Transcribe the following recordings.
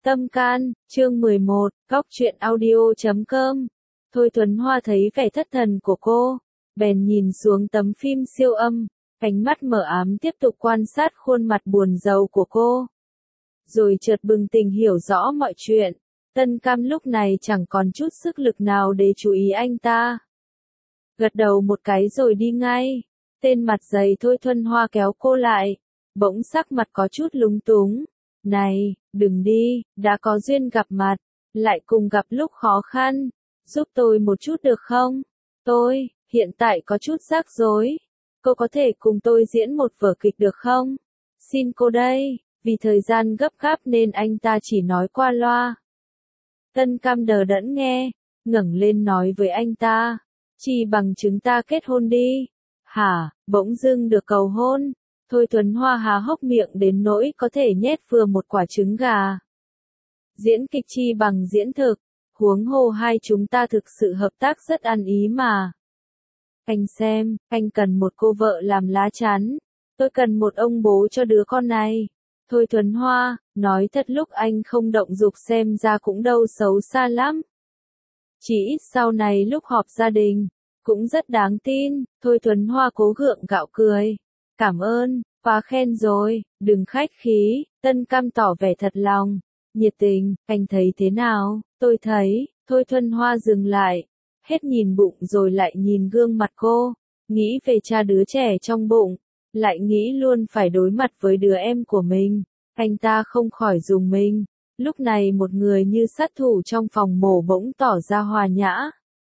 Tâm Can, chương 11, Góc truyện audio.com. Thôi Tuấn Hoa thấy vẻ thất thần của cô, bèn nhìn xuống tấm phim siêu âm, ánh mắt mờ ám tiếp tục quan sát khuôn mặt buồn rầu của cô. Rồi chợt bừng tỉnh hiểu rõ mọi chuyện, Tân Cam lúc này chẳng còn chút sức lực nào để chú ý anh ta. Gật đầu một cái rồi đi ngay, tên mặt dày Thôi Tuấn Hoa kéo cô lại, bỗng sắc mặt có chút lúng túng. Này, đừng đi, đã có duyên gặp mặt, lại cùng gặp lúc khó khăn, giúp tôi một chút được không? Tôi, hiện tại có chút rắc rối, cô có thể cùng tôi diễn một vở kịch được không? Xin cô đây, vì thời gian gấp gáp nên anh ta chỉ nói qua loa. Tân Cam đờ đẫn nghe, ngẩng lên nói với anh ta, chỉ bằng chúng ta kết hôn đi. Hả, bỗng dưng được cầu hôn. Thôi Tuấn Hoa há hốc miệng đến nỗi có thể nhét vừa một quả trứng gà. Diễn kịch chi bằng diễn thực, huống hồ hai chúng ta thực sự hợp tác rất ăn ý mà. Anh xem, anh cần một cô vợ làm lá chắn, tôi cần một ông bố cho đứa con này. Thôi Tuấn Hoa, nói thật lúc anh không động dục xem ra cũng đâu xấu xa lắm. Chỉ ít sau này lúc họp gia đình, cũng rất đáng tin. Thôi Tuấn Hoa cố gượng gạo cười. Cảm ơn, quá khen rồi, đừng khách khí. Tân Cam tỏ vẻ thật lòng, nhiệt tình. Anh thấy thế nào? Tôi thấy. Thôi Tuấn Hoa dừng lại, hết nhìn bụng rồi lại nhìn gương mặt cô, nghĩ về cha đứa trẻ trong bụng, lại nghĩ luôn phải đối mặt với đứa em của mình. Anh ta không khỏi rùng mình, lúc này một người như sát thủ trong phòng mổ bỗng tỏ ra hòa nhã.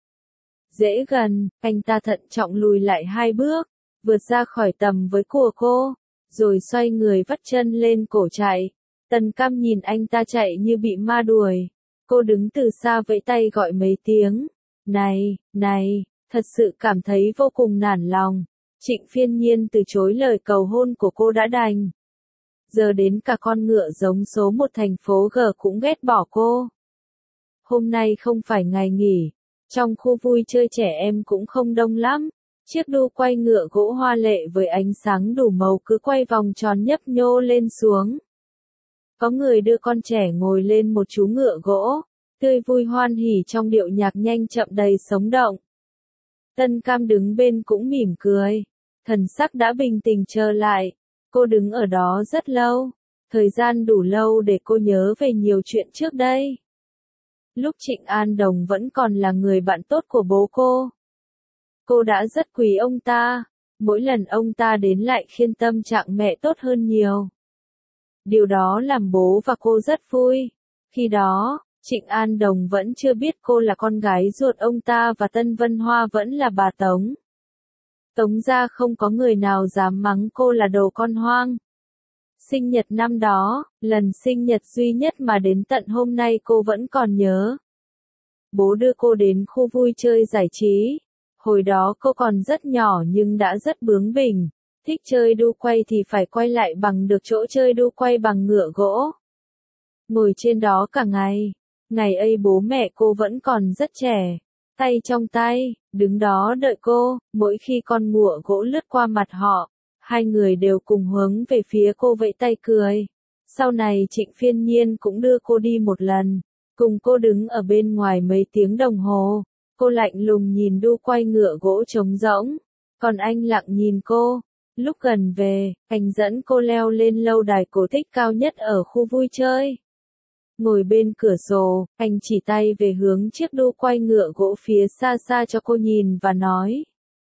Dễ gần, anh ta thận trọng lùi lại 2 bước, vượt ra khỏi tầm với của cô, rồi xoay người vắt chân lên cổ chạy. Tần Cam nhìn anh ta chạy như bị ma đuổi, cô đứng từ xa vẫy tay gọi mấy tiếng. Này, này, thật sự cảm thấy vô cùng nản lòng. Trịnh Phiên Nhiên từ chối lời cầu hôn của cô đã đành. Giờ đến cả con ngựa giống số 1 thành phố G cũng ghét bỏ cô. Hôm nay không phải ngày nghỉ, trong khu vui chơi trẻ em cũng không đông lắm. Chiếc đu quay ngựa gỗ hoa lệ với ánh sáng đủ màu cứ quay vòng tròn nhấp nhô lên xuống. Có người đưa con trẻ ngồi lên một chú ngựa gỗ, tươi vui hoan hỉ trong điệu nhạc nhanh chậm đầy sống động. Tân Cam đứng bên cũng mỉm cười, thần sắc đã bình tĩnh trở lại. Cô đứng ở đó rất lâu, thời gian đủ lâu để cô nhớ về nhiều chuyện trước đây. Lúc Trịnh An Đồng vẫn còn là người bạn tốt của bố cô đã rất quý ông ta, mỗi lần ông ta đến lại khiến tâm trạng mẹ tốt hơn nhiều. Điều đó làm bố và cô rất vui. Khi đó, Trịnh An Đồng vẫn chưa biết cô là con gái ruột ông ta và Tân Vân Hoa vẫn là bà Tống. Tống gia không có người nào dám mắng cô là đồ con hoang. Sinh nhật năm đó, lần sinh nhật duy nhất mà đến tận hôm nay cô vẫn còn nhớ. Bố đưa cô đến khu vui chơi giải trí. Hồi đó cô còn rất nhỏ nhưng đã rất bướng bỉnh, thích chơi đu quay thì phải quay lại bằng được chỗ chơi đu quay bằng ngựa gỗ. Ngồi trên đó cả ngày, ngày ấy bố mẹ cô vẫn còn rất trẻ, tay trong tay, đứng đó đợi cô, mỗi khi con ngựa gỗ lướt qua mặt họ, hai người đều cùng hướng về phía cô vẫy tay cười. Sau này Trịnh Phiên Nhiên cũng đưa cô đi một lần, cùng cô đứng ở bên ngoài mấy tiếng đồng hồ. Cô lạnh lùng nhìn đu quay ngựa gỗ trống rỗng, còn anh lặng nhìn cô. Lúc gần về, anh dẫn cô leo lên lâu đài cổ tích cao nhất ở khu vui chơi. Ngồi bên cửa sổ, anh chỉ tay về hướng chiếc đu quay ngựa gỗ phía xa xa cho cô nhìn và nói.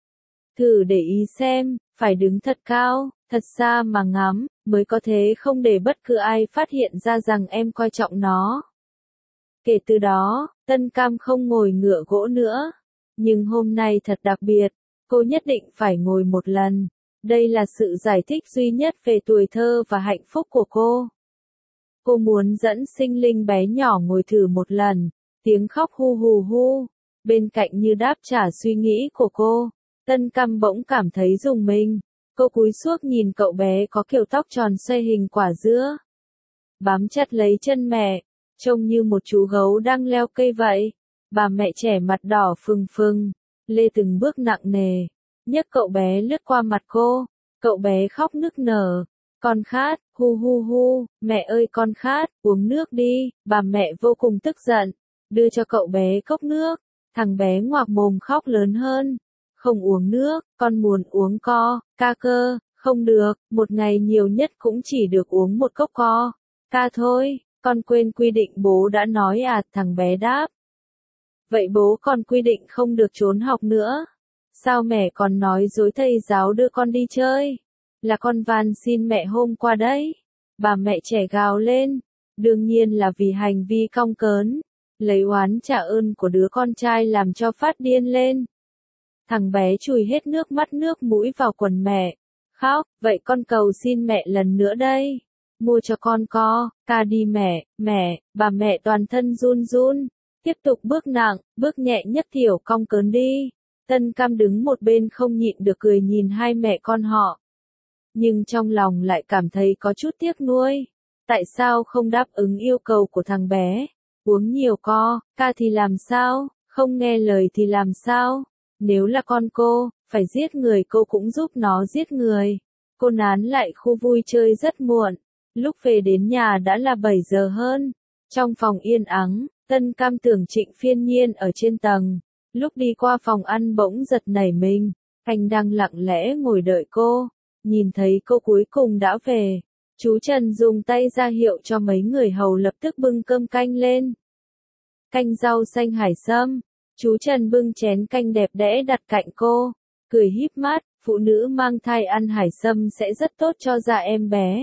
Thử để ý xem, phải đứng thật cao, thật xa mà ngắm, mới có thể không để bất cứ ai phát hiện ra rằng em coi trọng nó. Kể từ đó, Tân Cam không ngồi ngựa gỗ nữa. Nhưng hôm nay thật đặc biệt, cô nhất định phải ngồi một lần. Đây là sự giải thích duy nhất về tuổi thơ và hạnh phúc của cô. Cô muốn dẫn sinh linh bé nhỏ ngồi thử một lần. Tiếng khóc hu hù hu, bên cạnh như đáp trả suy nghĩ của cô. Tân Cam bỗng cảm thấy rùng mình. Cô cúi xuống nhìn cậu bé có kiểu tóc tròn xoay hình quả dứa, bám chặt lấy chân mẹ, trông như một chú gấu đang leo cây vậy. Bà mẹ trẻ mặt đỏ phừng phừng, lê từng bước nặng nề, nhấc cậu bé lướt qua mặt cô. Cậu bé khóc nức nở, Con khát, hu hu hu, mẹ ơi con khát, uống nước đi, bà mẹ vô cùng tức giận, đưa cho cậu bé cốc nước, thằng bé ngoạc mồm khóc lớn hơn, không uống nước, con muốn uống ca cơ, không được, một ngày nhiều nhất cũng chỉ được uống một cốc ca thôi, con quên quy định bố đã nói à, thằng bé đáp. Vậy bố còn quy định không được trốn học nữa. Sao mẹ còn nói dối thầy giáo đưa con đi chơi? Là con van xin mẹ hôm qua đấy. Bà mẹ trẻ gào lên. Đương nhiên là vì hành vi cong cớn. Lấy oán trả ơn của đứa con trai làm cho phát điên lên. Thằng bé chùi hết nước mắt nước mũi vào quần mẹ. Khóc, vậy con cầu xin mẹ lần nữa đây. Mua cho con ca đi mẹ, bà mẹ toàn thân run run. Tiếp tục bước nặng, bước nhẹ nhất Tiểu cong cớn đi. Tân Cam đứng một bên không nhịn được cười nhìn hai mẹ con họ. Nhưng trong lòng lại cảm thấy có chút tiếc nuối. Tại sao không đáp ứng yêu cầu của thằng bé? Uống nhiều ca thì làm sao? Không nghe lời thì làm sao? Nếu là con cô, phải giết người cô cũng giúp nó giết người. Cô nán lại khu vui chơi rất muộn. Lúc về đến nhà đã là 7 giờ hơn. Trong phòng yên ắng, Tân Cam tưởng Trịnh Phiên Nhiên ở trên tầng. Lúc đi qua phòng ăn bỗng giật nảy mình. Anh đang lặng lẽ ngồi đợi cô. Nhìn thấy cô cuối cùng đã về. Chú Trần dùng tay ra hiệu cho mấy người hầu lập tức bưng cơm canh lên. Canh rau xanh hải sâm. Chú Trần bưng chén canh đẹp đẽ đặt cạnh cô. Cười híp mắt, phụ nữ mang thai ăn hải sâm sẽ rất tốt cho da em bé.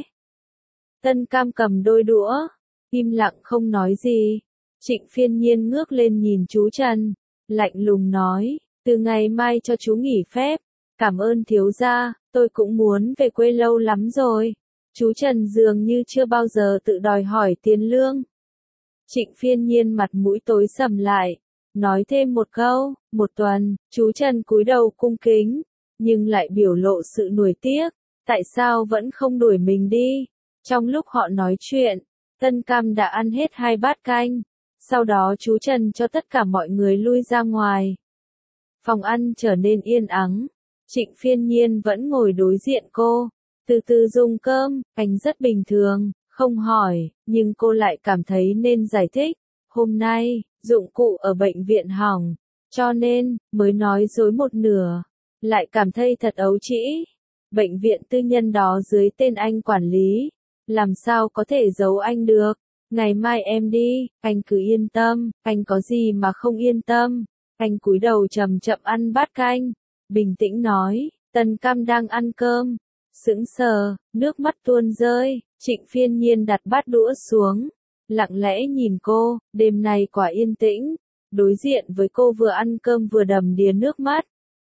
Tân Cam cầm đôi đũa. Im lặng không nói gì. Trịnh Phiên Nhiên ngước lên nhìn chú Trần. Lạnh lùng nói, từ ngày mai cho chú nghỉ phép. Cảm ơn thiếu gia, tôi cũng muốn về quê lâu lắm rồi. Chú Trần dường như chưa bao giờ tự đòi hỏi tiền lương. Trịnh Phiên Nhiên mặt mũi tối sầm lại. Nói thêm một câu, một tuần, chú Trần cúi đầu cung kính. Nhưng lại biểu lộ sự nuối tiếc. Tại sao vẫn không đuổi mình đi? Trong lúc họ nói chuyện, Tân Cam đã ăn hết 2 bát canh. Sau đó chú Trần cho tất cả mọi người lui ra ngoài. Phòng ăn trở nên yên ắng. Trịnh Phiên Nhiên vẫn ngồi đối diện cô. Từ từ dùng cơm, anh rất bình thường, không hỏi, nhưng cô lại cảm thấy nên giải thích. Hôm nay, dụng cụ ở bệnh viện hỏng, cho nên, mới nói dối một nửa. Lại cảm thấy thật ấu trĩ. Bệnh viện tư nhân đó dưới tên anh quản lý. Làm sao có thể giấu anh được? Ngày mai em đi, anh cứ yên tâm, anh có gì mà không yên tâm. Anh cúi đầu chậm chậm ăn bát canh, bình tĩnh nói, Tân Cam đang ăn cơm. Sững sờ, nước mắt tuôn rơi, Trịnh Phiên Nhiên đặt bát đũa xuống, lặng lẽ nhìn cô, đêm nay quả yên tĩnh. Đối diện với cô vừa ăn cơm vừa đầm đìa nước mắt.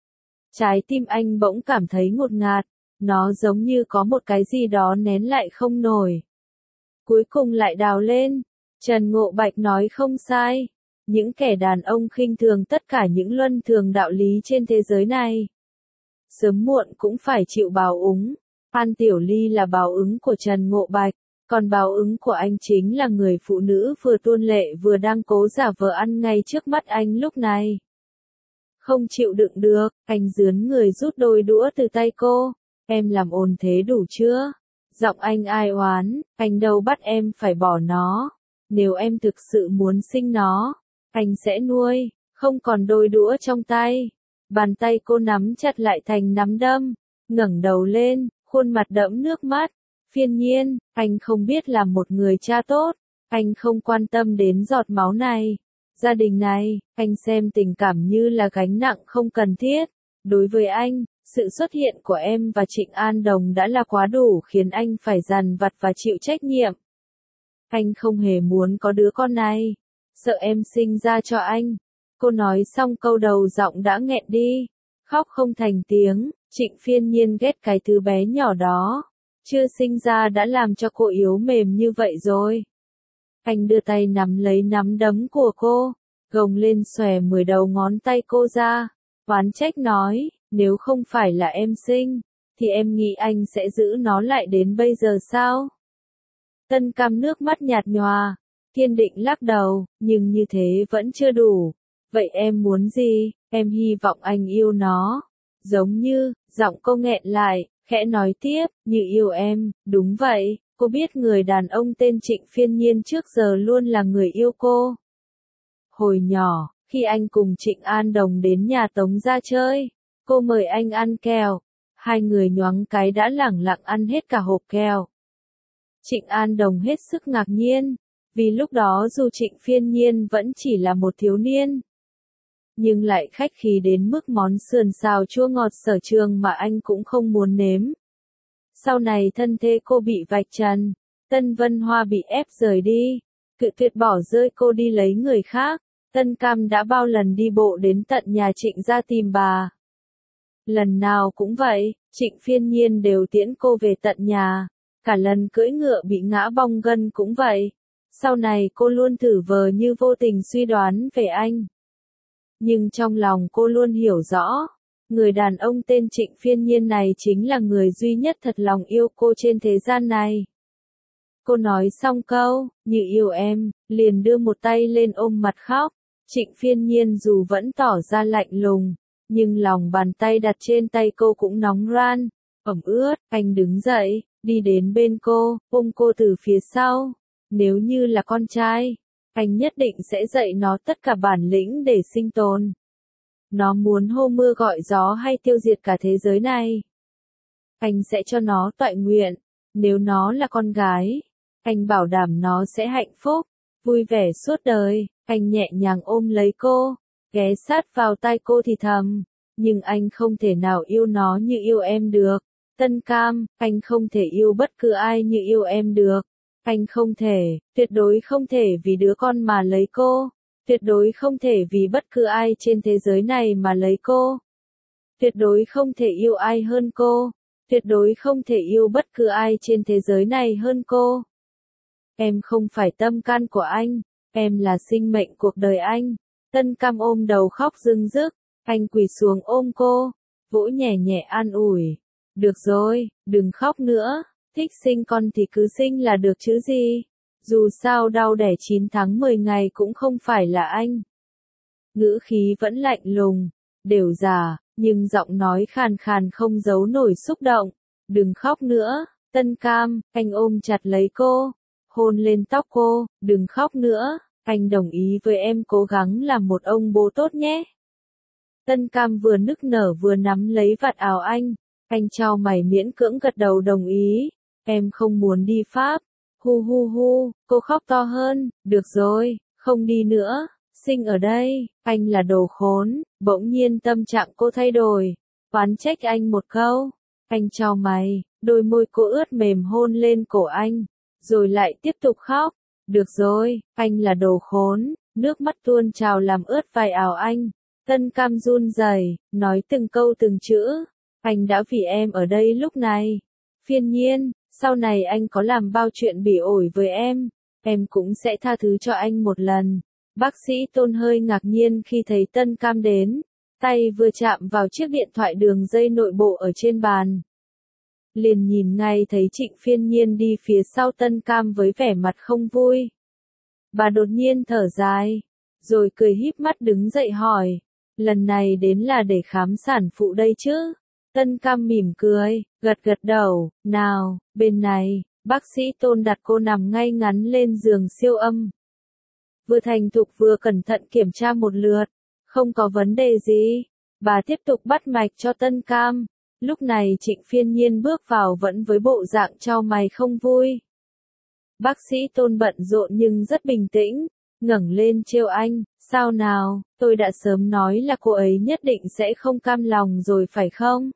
Trái tim anh bỗng cảm thấy ngột ngạt, nó giống như có một cái gì đó nén lại không nổi. Cuối cùng lại đào lên. Trần Ngộ Bạch nói không sai. Những kẻ đàn ông khinh thường tất cả những luân thường đạo lý trên thế giới này. Sớm muộn cũng phải chịu báo ứng. An Tiểu Ly là báo ứng của Trần Ngộ Bạch. Còn báo ứng của anh chính là người phụ nữ vừa tuôn lệ vừa đang cố giả vờ ăn ngay trước mắt anh lúc này. Không chịu đựng được, anh rướn người rút đôi đũa từ tay cô. Em làm ồn thế đủ chưa? Giọng anh ai oán, anh đâu bắt em phải bỏ nó. Nếu em thực sự muốn sinh nó, anh sẽ nuôi, không còn đôi đũa trong tay. Bàn tay cô nắm chặt lại thành nắm đấm, ngẩng đầu lên, khuôn mặt đẫm nước mắt. Phiên Nhiên, anh không biết làm một người cha tốt, anh không quan tâm đến giọt máu này. Gia đình này, anh xem tình cảm như là gánh nặng không cần thiết. Đối với anh, sự xuất hiện của em và Trịnh An Đồng đã là quá đủ khiến anh phải dằn vặt và chịu trách nhiệm. Anh không hề muốn có đứa con này. Sợ em sinh ra cho anh. Cô nói xong câu đầu giọng đã nghẹn đi. Khóc không thành tiếng. Trịnh Phiên Nhiên ghét cái thứ bé nhỏ đó. Chưa sinh ra đã làm cho cô yếu mềm như vậy rồi. Anh đưa tay nắm lấy nắm đấm của cô. Gồng lên xòe 10 đầu ngón tay cô ra. Oán trách nói, nếu không phải là em sinh, thì em nghĩ anh sẽ giữ nó lại đến bây giờ sao? Tân Cam nước mắt nhạt nhòa, kiên định lắc đầu, nhưng như thế vẫn chưa đủ. Vậy em muốn gì? Em hy vọng anh yêu nó. Giống như, giọng cô nghẹn lại, khẽ nói tiếp, như yêu em, đúng vậy, cô biết người đàn ông tên Trịnh Phiên Nhiên trước giờ luôn là người yêu cô. Hồi nhỏ, khi anh cùng Trịnh An Đồng đến nhà Tống ra chơi, cô mời anh ăn kẹo, hai người nhoáng cái đã lẳng lặng ăn hết cả hộp kẹo. Trịnh An Đồng hết sức ngạc nhiên, vì lúc đó dù Trịnh Phiên Nhiên vẫn chỉ là một thiếu niên, nhưng lại khách khí đến mức món sườn xào chua ngọt sở trường mà anh cũng không muốn nếm. Sau này thân thế cô bị vạch trần, Tân Vân Hoa bị ép rời đi, cự tuyệt bỏ rơi cô đi lấy người khác, Tân Cam đã bao lần đi bộ đến tận nhà Trịnh ra tìm bà. Lần nào cũng vậy, Trịnh Phiên Nhiên đều tiễn cô về tận nhà, cả lần cưỡi ngựa bị ngã bong gân cũng vậy. Sau này cô luôn thử vờ như vô tình suy đoán về anh. Nhưng trong lòng cô luôn hiểu rõ, người đàn ông tên Trịnh Phiên Nhiên này chính là người duy nhất thật lòng yêu cô trên thế gian này. Cô nói xong câu, như yêu em, liền đưa một tay lên ôm mặt khóc. Trịnh Phiên Nhiên dù vẫn tỏ ra lạnh lùng, nhưng lòng bàn tay đặt trên tay cô cũng nóng ran, ẩm ướt. Anh đứng dậy, đi đến bên cô, ôm cô từ phía sau. Nếu như là con trai, anh nhất định sẽ dạy nó tất cả bản lĩnh để sinh tồn. Nó muốn hô mưa gọi gió hay tiêu diệt cả thế giới này, anh sẽ cho nó toại nguyện. Nếu nó là con gái, anh bảo đảm nó sẽ hạnh phúc, vui vẻ suốt đời. Anh nhẹ nhàng ôm lấy cô, ghé sát vào tai cô thì thầm, nhưng anh không thể nào yêu nó như yêu em được. Tân Cam, anh không thể yêu bất cứ ai như yêu em được. Anh không thể, tuyệt đối không thể vì đứa con mà lấy cô. Tuyệt đối không thể vì bất cứ ai trên thế giới này mà lấy cô. Tuyệt đối không thể yêu ai hơn cô. Tuyệt đối không thể yêu bất cứ ai trên thế giới này hơn cô. Em không phải tâm can của anh, em là sinh mệnh cuộc đời anh. Tân Cam ôm đầu khóc rưng rức, anh quỳ xuống ôm cô, vỗ nhẹ nhẹ an ủi. Được rồi, đừng khóc nữa, thích sinh con thì cứ sinh là được chứ gì. Dù sao đau đẻ 9 tháng 10 ngày cũng không phải là anh. Ngữ khí vẫn lạnh lùng, đều già, nhưng giọng nói khàn khàn không giấu nổi xúc động. Đừng khóc nữa, Tân Cam, anh ôm chặt lấy cô, hôn lên tóc cô, đừng khóc nữa, anh đồng ý với em cố gắng làm một ông bố tốt nhé. Tân Cam vừa nức nở vừa nắm lấy vạt áo anh chau mày miễn cưỡng gật đầu đồng ý. Em không muốn đi Pháp. Hu hu hu, cô khóc to hơn, được rồi, không đi nữa, sinh ở đây. Anh là đồ khốn. Bỗng nhiên tâm trạng cô thay đổi, oán trách anh một câu. Anh chau mày, đôi môi cô ướt mềm hôn lên cổ anh, rồi lại tiếp tục khóc. Được rồi, anh là đồ khốn. Nước mắt tuôn trào làm ướt vai áo anh. Tân Cam run rẩy, nói từng câu từng chữ. Anh đã vì em ở đây lúc này. Phiên Nhiên, sau này anh có làm bao chuyện bỉ ổi với em cũng sẽ tha thứ cho anh một lần. Bác sĩ Tôn hơi ngạc nhiên khi thấy Tân Cam đến, tay vừa chạm vào chiếc điện thoại đường dây nội bộ ở trên bàn. Liền nhìn ngay thấy Trịnh Phiên Nhiên đi phía sau Tân Cam với vẻ mặt không vui. Bà đột nhiên thở dài, rồi cười híp mắt đứng dậy hỏi, lần này đến là để khám sản phụ đây chứ? Tân Cam mỉm cười, gật gật đầu, nào, bên này, bác sĩ Tôn đặt cô nằm ngay ngắn lên giường siêu âm. Vừa thành thục vừa cẩn thận kiểm tra một lượt, không có vấn đề gì. Bà tiếp tục bắt mạch cho Tân Cam. Lúc này Trịnh Phiên Nhiên bước vào vẫn với bộ dạng chau mày không vui. Bác sĩ Tôn bận rộn nhưng rất bình tĩnh, ngẩng lên trêu anh, sao nào, tôi đã sớm nói là cô ấy nhất định sẽ không cam lòng rồi phải không?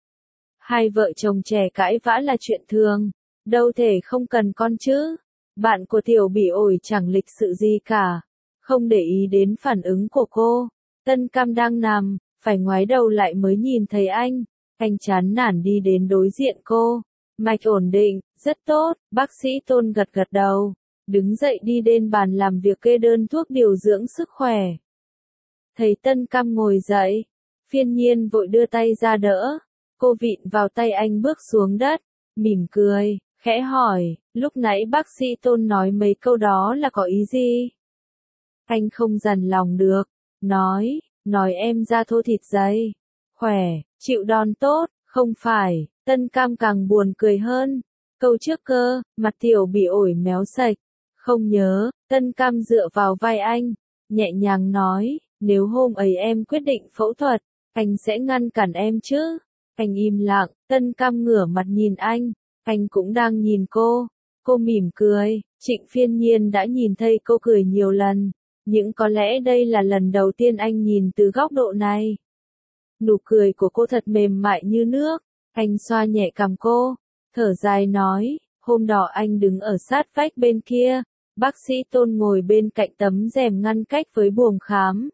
Hai vợ chồng trẻ cãi vã là chuyện thường, đâu thể không cần con chứ. Bạn của Tiểu Bỉ ổi chẳng lịch sự gì cả, không để ý đến phản ứng của cô. Tân Cam đang nằm, phải ngoái đầu lại mới nhìn thấy anh chán nản đi đến đối diện cô. Mạch ổn định, rất tốt, bác sĩ Tôn gật gật đầu, đứng dậy đi đến bàn làm việc kê đơn thuốc điều dưỡng sức khỏe. Thấy Tân Cam ngồi dậy, Phiên Nhiên vội đưa tay ra đỡ, cô vịn vào tay anh bước xuống đất, mỉm cười, khẽ hỏi, lúc nãy bác sĩ Tôn nói mấy câu đó là có ý gì? Anh không dằn lòng được, nói em da thô thịt dày, khỏe, chịu đòn tốt, không phải, Tân Cam càng buồn cười hơn. Câu trước cơ, mặt tiểu bị ổi méo sạch. Không nhớ, Tân Cam dựa vào vai anh, nhẹ nhàng nói, nếu hôm ấy em quyết định phẫu thuật, anh sẽ ngăn cản em chứ. Anh im lặng, Tân Cam ngửa mặt nhìn anh cũng đang nhìn cô. Cô mỉm cười, Trịnh Phiên Nhiên đã nhìn thấy cô cười nhiều lần, nhưng có lẽ đây là lần đầu tiên anh nhìn từ góc độ này. Nụ cười của cô thật mềm mại như nước, anh xoa nhẹ cằm cô, thở dài nói, hôm đó anh đứng ở sát vách bên kia, bác sĩ Tôn ngồi bên cạnh tấm rèm ngăn cách với buồng khám.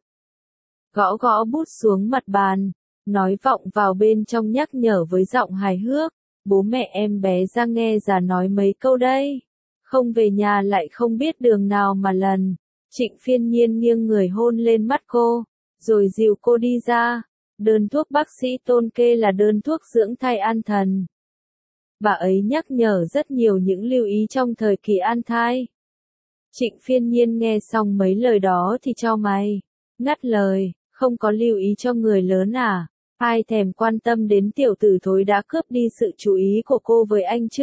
Gõ gõ bút xuống mặt bàn, nói vọng vào bên trong nhắc nhở với giọng hài hước, bố mẹ em bé ra nghe già nói mấy câu đây, không về nhà lại không biết đường nào mà lần. Trịnh Phiên Nhiên nghiêng người hôn lên mắt cô, rồi dìu cô đi ra. Đơn thuốc bác sĩ Tôn kê là đơn thuốc dưỡng thai an thần. Bà ấy nhắc nhở rất nhiều những lưu ý trong thời kỳ an thai. Trịnh Phiên Nhiên nghe xong mấy lời đó thì chau mày, ngắt lời, không có lưu ý cho người lớn à, ai thèm quan tâm đến tiểu tử thối đã cướp đi sự chú ý của cô với anh chứ.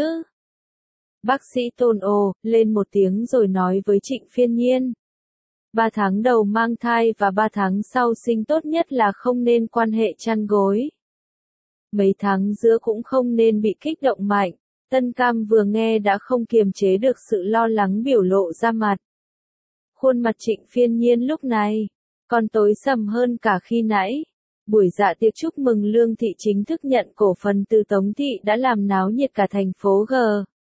Bác sĩ Tôn ồ lên một tiếng rồi nói với Trịnh Phiên Nhiên. 3 tháng đầu mang thai và 3 tháng sau sinh tốt nhất là không nên quan hệ chăn gối. Mấy tháng giữa cũng không nên bị kích động mạnh. Tân Cam vừa nghe đã không kiềm chế được sự lo lắng biểu lộ ra mặt. Khuôn mặt Trịnh Phiên Nhiên lúc này còn tối sầm hơn cả khi nãy. Buổi dạ tiệc chúc mừng Lương Thị chính thức nhận cổ phần từ Tống Thị đã làm náo nhiệt cả thành phố G.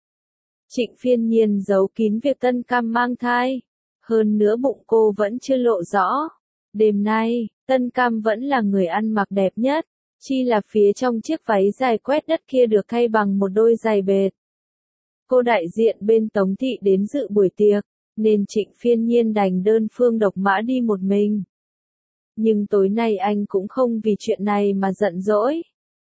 Trịnh Phiên Nhiên giấu kín việc Tân Cam mang thai. Hơn nữa bụng cô vẫn chưa lộ rõ. Đêm nay, Tân Cam vẫn là người ăn mặc đẹp nhất, chi là phía trong chiếc váy dài quét đất kia được thay bằng một đôi giày bệt. Cô đại diện bên Tống Thị đến dự buổi tiệc, nên Trịnh Phiên Nhiên đành đơn phương độc mã đi một mình. Nhưng tối nay anh cũng không vì chuyện này mà giận dỗi.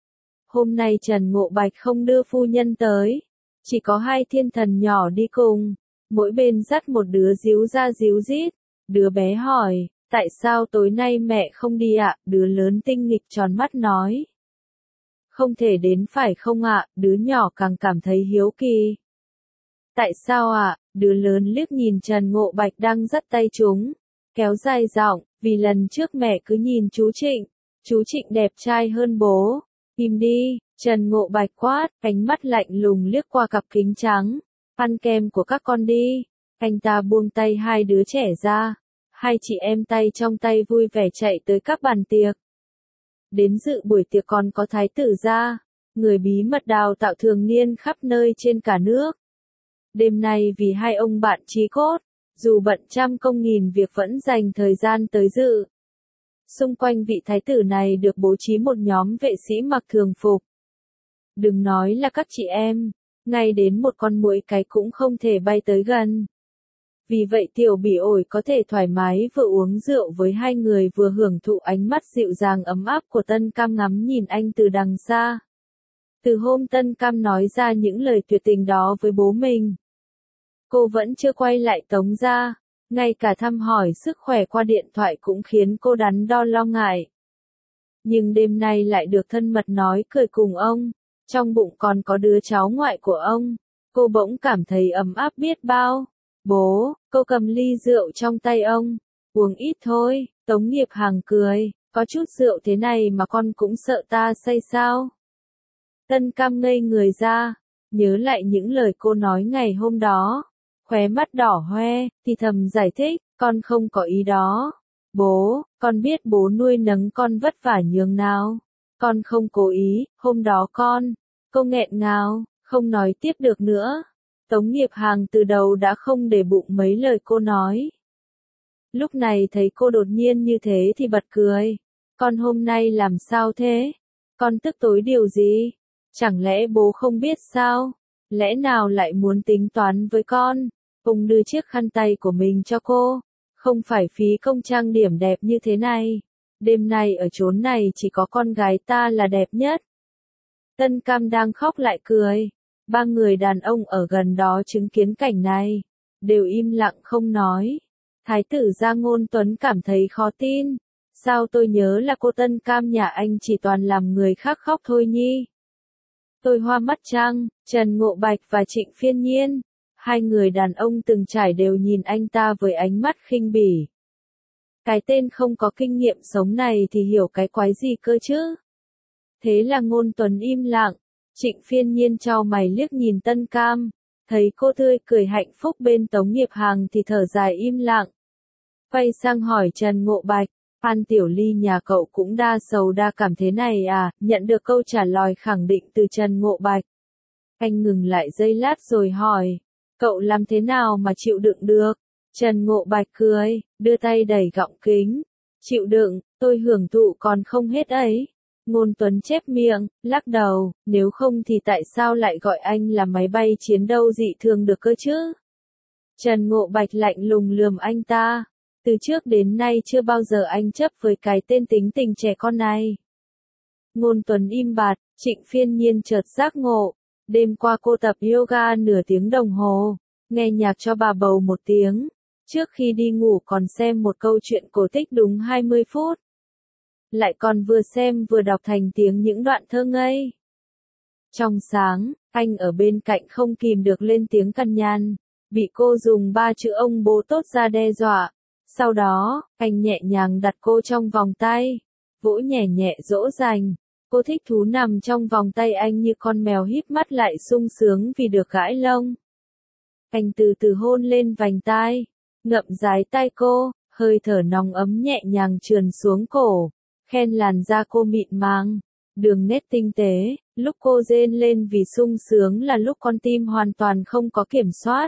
Hôm nay Trần Ngộ Bạch không đưa phu nhân tới, chỉ có 2 thiên thần nhỏ đi cùng. Mỗi bên dắt một đứa díu ra díu dít. Đứa bé hỏi, tại sao tối nay mẹ không đi ạ? Đứa lớn tinh nghịch tròn mắt nói. Không thể đến phải không ạ? Đứa nhỏ càng cảm thấy hiếu kỳ. Tại sao ạ? Đứa lớn liếc nhìn Trần Ngộ Bạch đang dắt tay chúng, kéo dài giọng, vì lần trước mẹ cứ nhìn chú Trịnh đẹp trai hơn bố. Im đi, Trần Ngộ Bạch quát, ánh mắt lạnh lùng liếc qua cặp kính trắng. Ăn kem của các con đi. Anh ta buông tay 2 đứa trẻ ra. 2 chị em tay trong tay vui vẻ chạy tới các bàn tiệc. Đến dự buổi tiệc còn có thái tử gia, người bí mật đào tạo thường niên khắp nơi trên cả nước. Đêm nay vì 2 ông bạn chí cốt, dù bận trăm công nghìn việc vẫn dành thời gian tới dự. Xung quanh vị thái tử này được bố trí một nhóm vệ sĩ mặc thường phục. Đừng nói là các chị em, ngay đến một con muỗi cái cũng không thể bay tới gần. Vì vậy tiểu bỉ ổi có thể thoải mái vừa uống rượu với 2 người vừa hưởng thụ ánh mắt dịu dàng ấm áp của Tân Cam ngắm nhìn anh từ đằng xa. Từ hôm Tân Cam nói ra những lời tuyệt tình đó với bố mình, cô vẫn chưa quay lại Tống gia, ngay cả thăm hỏi sức khỏe qua điện thoại cũng khiến cô đắn đo lo ngại. Nhưng đêm nay lại được thân mật nói cười cùng ông, trong bụng còn có đứa cháu ngoại của ông, cô bỗng cảm thấy ấm áp biết bao. Bố, cô cầm ly rượu trong tay ông, uống ít thôi. Tống Nghiệp Hằng cười, có chút rượu thế này mà con cũng sợ ta say sao? Tân Cam ngây người ra, nhớ lại những lời cô nói ngày hôm đó, khóe mắt đỏ hoe, thì thầm giải thích, con không có ý đó. Bố, con biết bố nuôi nấng con vất vả nhường nào. Con không cố ý, hôm đó cô nghẹn ngào, không nói tiếp được nữa. Tống Nghiệp Hằng từ đầu đã không để bụng mấy lời cô nói. Lúc này thấy cô đột nhiên như thế thì bật cười. Con hôm nay làm sao thế? Con tức tối điều gì? Chẳng lẽ bố không biết sao? Lẽ nào lại muốn tính toán với con? Ông đưa chiếc khăn tay của mình cho cô. Không phải phí công trang điểm đẹp như thế này. Đêm nay ở chốn này chỉ có con gái ta là đẹp nhất. Tân Cam đang khóc lại cười. 3 người đàn ông ở gần đó chứng kiến cảnh này, đều im lặng không nói. Thái tử Gia Ngôn Tuấn cảm thấy khó tin. Sao tôi nhớ là cô Tân Cam nhà anh chỉ toàn làm người khác khóc thôi nhi. Tôi Hoa Mắt Trăng, Trần Ngộ Bạch và Trịnh Phiên Nhiên. Hai người đàn ông từng trải đều nhìn anh ta với ánh mắt khinh bỉ. Cái tên không có kinh nghiệm sống này thì hiểu cái quái gì cơ chứ? Thế là Ngôn Tuấn im lặng. Trịnh Phiên Nhiên chau mày liếc nhìn Tân Cam. Thấy cô tươi cười hạnh phúc bên Tống Nghiệp Hằng thì thở dài im lặng. Quay sang hỏi Trần Ngộ Bạch. Phan Tiểu Ly nhà cậu cũng đa sầu đa cảm thế này à? Nhận được câu trả lời khẳng định từ Trần Ngộ Bạch. Anh ngừng lại giây lát rồi hỏi. Cậu làm thế nào mà chịu đựng được? Trần Ngộ Bạch cười, đưa tay đẩy gọng kính. Chịu đựng, tôi hưởng thụ còn không hết ấy. Ngôn Tuấn chép miệng, lắc đầu, nếu không thì tại sao lại gọi anh là máy bay chiến đấu dị thường được cơ chứ? Trần Ngộ Bạch lạnh lùng lườm anh ta. Từ trước đến nay chưa bao giờ anh chấp với cái tên tính tình trẻ con này. Ngôn Tuấn im bặt, Trịnh Phiên Nhiên chợt giác ngộ. Đêm qua cô tập yoga nửa tiếng đồng hồ, nghe nhạc cho bà bầu một tiếng. Trước khi đi ngủ còn xem một câu chuyện cổ tích đúng 20 phút. Lại còn vừa xem vừa đọc thành tiếng những đoạn thơ ngây. Trong sáng, anh ở bên cạnh không kìm được lên tiếng cằn nhằn, bị cô dùng 3 chữ ông bố tốt ra đe dọa. Sau đó, anh nhẹ nhàng đặt cô trong vòng tay, vỗ nhẹ nhẹ dỗ dành. Cô thích thú nằm trong vòng tay anh như con mèo híp mắt lại sung sướng vì được gãi lông. Anh từ từ hôn lên vành tai, ngậm dái tai cô, hơi thở nóng ấm nhẹ nhàng trườn xuống cổ, khen làn da cô mịn màng, đường nét tinh tế. Lúc cô rên lên vì sung sướng là lúc con tim hoàn toàn không có kiểm soát.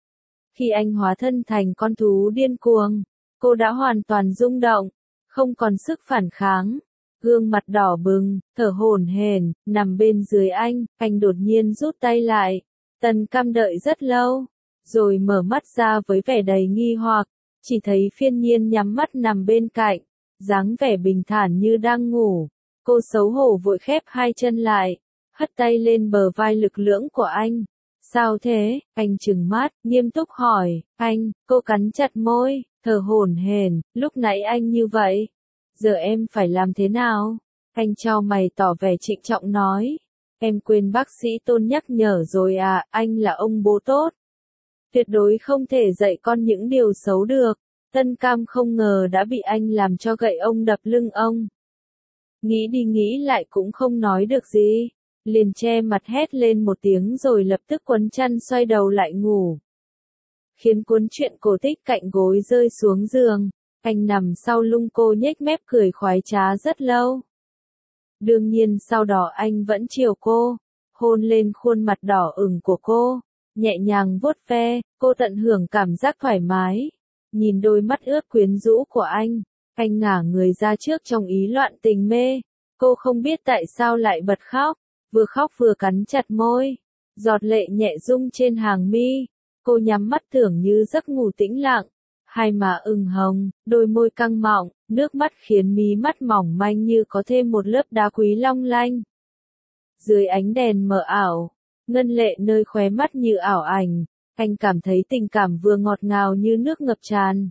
Khi anh hóa thân thành con thú điên cuồng, cô đã hoàn toàn rung động, không còn sức phản kháng. Gương mặt đỏ bừng, thở hổn hển, nằm bên dưới anh đột nhiên rút tay lại. Tần Cam đợi rất lâu, rồi mở mắt ra với vẻ đầy nghi hoặc, chỉ thấy Phiên Nhiên nhắm mắt nằm bên cạnh, dáng vẻ bình thản như đang ngủ. Cô xấu hổ vội khép hai chân lại, hất tay lên bờ vai lực lưỡng của anh. Sao thế? Anh trừng mắt, nghiêm túc hỏi. Cô cắn chặt môi, thở hổn hển, lúc nãy anh như vậy. Giờ em phải làm thế nào? Anh chau mày tỏ vẻ trịnh trọng nói. Em quên bác sĩ Tôn nhắc nhở rồi à, anh là ông bố tốt. Tuyệt đối không thể dạy con những điều xấu được. Tân Cam không ngờ đã bị anh làm cho gậy ông đập lưng ông. Nghĩ đi nghĩ lại cũng không nói được gì. Liền che mặt hét lên một tiếng rồi lập tức quấn chăn xoay đầu lại ngủ. Khiến cuốn truyện cổ tích cạnh gối rơi xuống giường. Anh nằm sau lưng cô nhếch mép cười khoái trá rất lâu. Đương nhiên sau đó anh vẫn chiều cô, hôn lên khuôn mặt đỏ ửng của cô, nhẹ nhàng vuốt ve, cô tận hưởng cảm giác thoải mái. Nhìn đôi mắt ướt quyến rũ của anh ngả người ra trước trong ý loạn tình mê. Cô không biết tại sao lại bật khóc vừa cắn chặt môi, giọt lệ nhẹ rung trên hàng mi. Cô nhắm mắt tưởng như giấc ngủ tĩnh lặng. Hai má ửng hồng, đôi môi căng mọng, nước mắt khiến mí mắt mỏng manh như có thêm một lớp đá quý long lanh. Dưới ánh đèn mờ ảo, ngân lệ nơi khóe mắt như ảo ảnh, anh cảm thấy tình cảm vừa ngọt ngào như nước ngập tràn,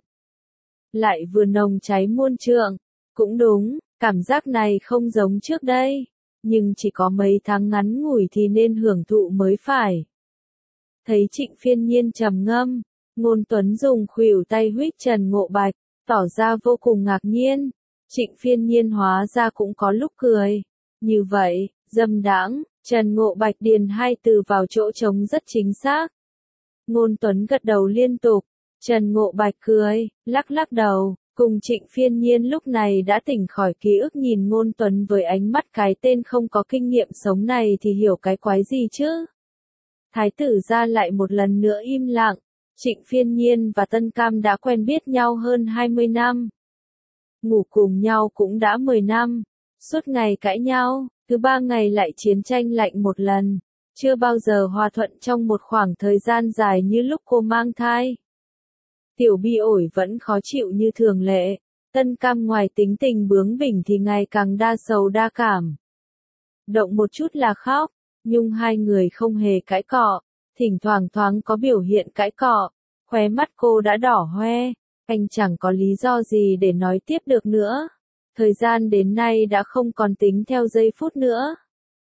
lại vừa nồng cháy muôn trượng. Cũng đúng, cảm giác này không giống trước đây, nhưng chỉ có mấy tháng ngắn ngủi thì nên hưởng thụ mới phải. Thấy Trịnh Phiên Nhiên trầm ngâm, Ngôn Tuấn dùng khuỷu tay huých Trần Ngộ Bạch, tỏ ra vô cùng ngạc nhiên. Trịnh Phiên Nhiên hóa ra cũng có lúc cười. Như vậy, dâm đãng, Trần Ngộ Bạch điền hai từ vào chỗ trống rất chính xác. Ngôn Tuấn gật đầu liên tục. Trần Ngộ Bạch cười, lắc đầu, cùng Trịnh Phiên Nhiên lúc này đã tỉnh khỏi ký ức nhìn Ngôn Tuấn với ánh mắt cái tên không có kinh nghiệm sống này thì hiểu cái quái gì chứ. Thái tử gia lại một lần nữa im lặng. Trịnh Phiên Nhiên và Tân Cam đã quen biết nhau hơn 20 năm. Ngủ cùng nhau cũng đã 10 năm. Suốt ngày cãi nhau, cứ 3 ngày lại chiến tranh lạnh một lần. Chưa bao giờ hòa thuận trong một khoảng thời gian dài như lúc cô mang thai. Tiểu Bi ổi vẫn khó chịu như thường lệ. Tân Cam ngoài tính tình bướng bỉnh thì ngày càng đa sầu đa cảm. Động một chút là khóc, nhưng hai người không hề cãi cọ. Thỉnh thoảng thoáng có biểu hiện cãi cọ, khóe mắt cô đã đỏ hoe, anh chẳng có lý do gì để nói tiếp được nữa. Thời gian đến nay đã không còn tính theo giây phút nữa.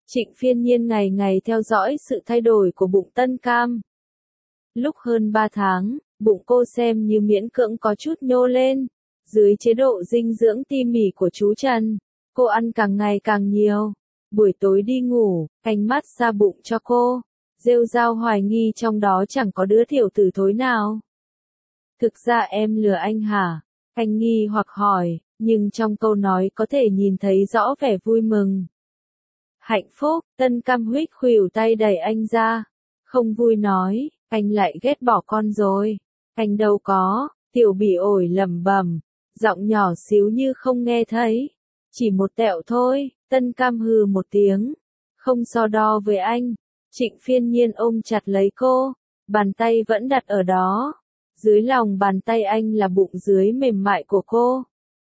Trịnh Phiên Nhiên ngày ngày theo dõi sự thay đổi của bụng Tân Cam. Lúc hơn 3 tháng, bụng cô xem như miễn cưỡng có chút nhô lên. Dưới chế độ dinh dưỡng tỉ mỉ của chú Trần, cô ăn càng ngày càng nhiều. Buổi tối đi ngủ, anh mát xa bụng cho cô. Rêu rao hoài nghi trong đó chẳng có đứa tiểu tử thối nào. Thực ra em lừa anh hả? Anh nghi hoặc hỏi, nhưng trong câu nói có thể nhìn thấy rõ vẻ vui mừng. Hạnh phúc, Tân Cam huých khuỷu tay đẩy anh ra. Không vui nói, anh lại ghét bỏ con rồi. Anh đâu có, tiểu bỉ ổi lẩm bẩm, giọng nhỏ xíu như không nghe thấy. Chỉ một tẹo thôi, Tân Cam hừ một tiếng. Không so đo với anh. Trịnh Phiên Nhiên ôm chặt lấy cô, bàn tay vẫn đặt ở đó. Dưới lòng bàn tay anh là bụng dưới mềm mại của cô.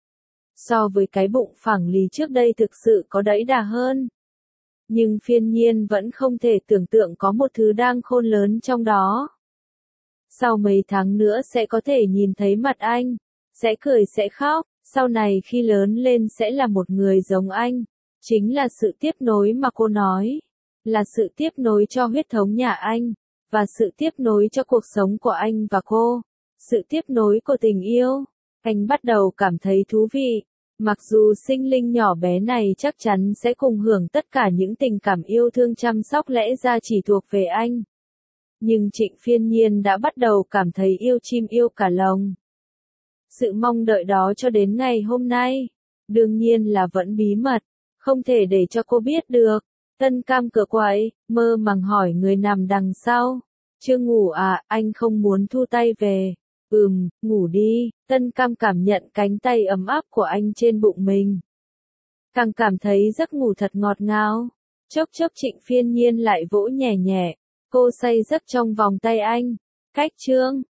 So với cái bụng phẳng lì trước đây thực sự có đẫy đà hơn. Nhưng Phiên Nhiên vẫn không thể tưởng tượng có một thứ đang khôn lớn trong đó. Sau mấy tháng nữa sẽ có thể nhìn thấy mặt anh, sẽ cười sẽ khóc, sau này khi lớn lên sẽ là một người giống anh. Chính là sự tiếp nối mà cô nói, là sự tiếp nối cho huyết thống nhà anh, và sự tiếp nối cho cuộc sống của anh và cô, sự tiếp nối của tình yêu. Anh bắt đầu cảm thấy thú vị. Mặc dù sinh linh nhỏ bé này chắc chắn sẽ cùng hưởng tất cả những tình cảm yêu thương chăm sóc lẽ ra chỉ thuộc về anh. Nhưng Trịnh Phiên Nhiên đã bắt đầu cảm thấy yêu chim yêu cả lồng. Sự mong đợi đó cho đến ngày hôm nay, đương nhiên là vẫn bí mật, không thể để cho cô biết được. Tân Cam cửa quậy, mơ màng hỏi người nằm đằng sau. Chưa ngủ à, anh không muốn thu tay về. Ngủ đi. Tân Cam cảm nhận cánh tay ấm áp của anh trên bụng mình. Càng cảm thấy giấc ngủ thật ngọt ngào. Chốc chốc Trịnh Phiên Nhiên lại vỗ nhẹ nhẹ. Cô say giấc trong vòng tay anh. Cách chương